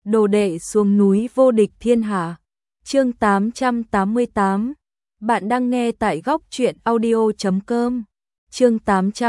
đồ đệ xuống núi vô địch thiên hạ. Chương 888. Bạn đang nghe tại góc truyện audio.com. Chương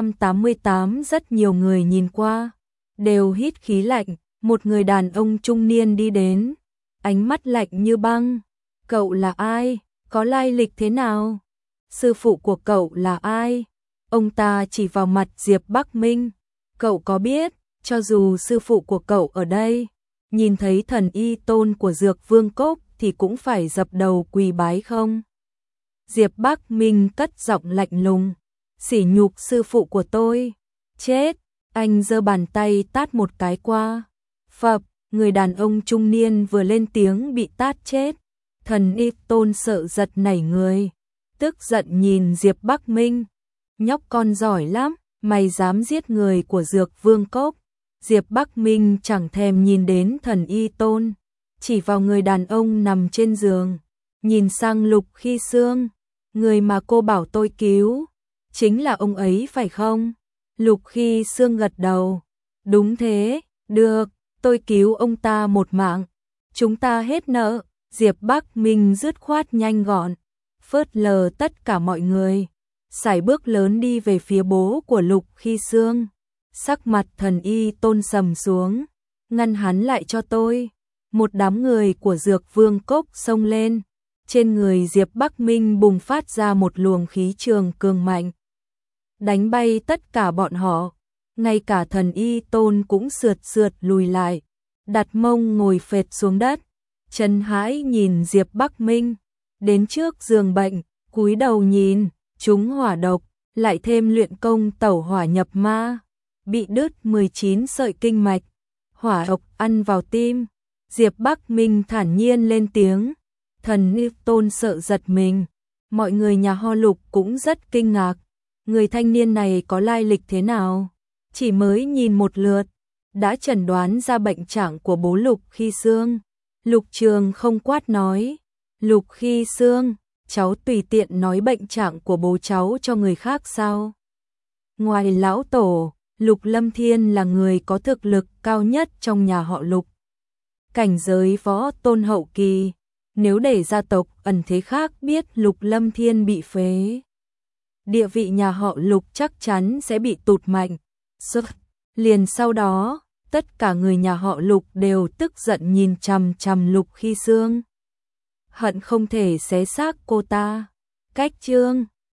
888. Rất nhiều người nhìn qua, đều hít khí lạnh. Một người đàn ông trung niên đi đến, ánh mắt lạnh như băng. Cậu là ai? Có lai lịch thế nào? Sư phụ của cậu là ai? Ông ta chỉ vào mặt Diệp Bắc Minh. Cậu có biết, cho dù sư phụ của cậu ở đây, nhìn thấy thần y tôn của Dược Vương Cốc thì cũng phải dập đầu quỳ bái không? Diệp Bắc Minh cất giọng lạnh lùng. Sỉ nhục sư phụ của tôi. Chết! Anh giơ bàn tay tát một cái qua. Phập! Người đàn ông trung niên vừa lên tiếng bị tát chết. Thần y tôn sợ giật nảy người, tức giận nhìn Diệp Bắc Minh. Nhóc con giỏi lắm, mày dám giết người của Dược Vương Cốc. Diệp Bắc Minh chẳng thèm nhìn đến thần y tôn, chỉ vào người đàn ông nằm trên giường, nhìn sang Lục Khi Sương. Người mà cô bảo tôi cứu, chính là ông ấy phải không? Lục Khi Sương gật đầu. Đúng thế, được, tôi cứu ông ta một mạng. Chúng ta hết nợ. Diệp Bắc Minh dứt khoát nhanh gọn, phớt lờ tất cả mọi người, sải bước lớn đi về phía bố của Lục Khi Sương. Sắc mặt thần y tôn sầm xuống. Ngăn hắn lại cho tôi. Một đám người của Dược Vương Cốc xông lên. Trên người Diệp Bắc Minh bùng phát ra một luồng khí trường cường mạnh, đánh bay tất cả bọn họ. Ngay cả thần y tôn cũng sượt sượt lùi lại, đặt mông ngồi phệt xuống đất. Trần Hãi nhìn Diệp Bắc Minh đến trước giường bệnh, cúi đầu nhìn, trúng hỏa độc, lại thêm luyện công tẩu hỏa nhập ma, bị đứt 19 sợi kinh mạch, hỏa độc ăn vào tim. Diệp Bắc Minh thản nhiên lên tiếng. Thần y tôn sợ giật mình, mọi người nhà họ Lục cũng rất kinh ngạc. Người thanh niên này có lai lịch thế nào? Chỉ mới nhìn một lượt, đã chẩn đoán ra bệnh trạng của bố Lục Khi Sương. Lục Trường không quát nói. Lục Khi Sương, cháu tùy tiện nói bệnh trạng của bố cháu cho người khác sao? Ngoài lão tổ, Lục Lâm Thiên là người có thực lực cao nhất trong nhà họ Lục. Cảnh giới võ tôn hậu kỳ, nếu để gia tộc ẩn thế khác biết Lục Lâm Thiên bị phế, địa vị nhà họ Lục chắc chắn sẽ bị tụt mạnh. Liền sau đó, tất cả người nhà họ Lục đều tức giận nhìn chằm chằm Lục Khi Sương, hận không thể xé xác cô ta. Cách chương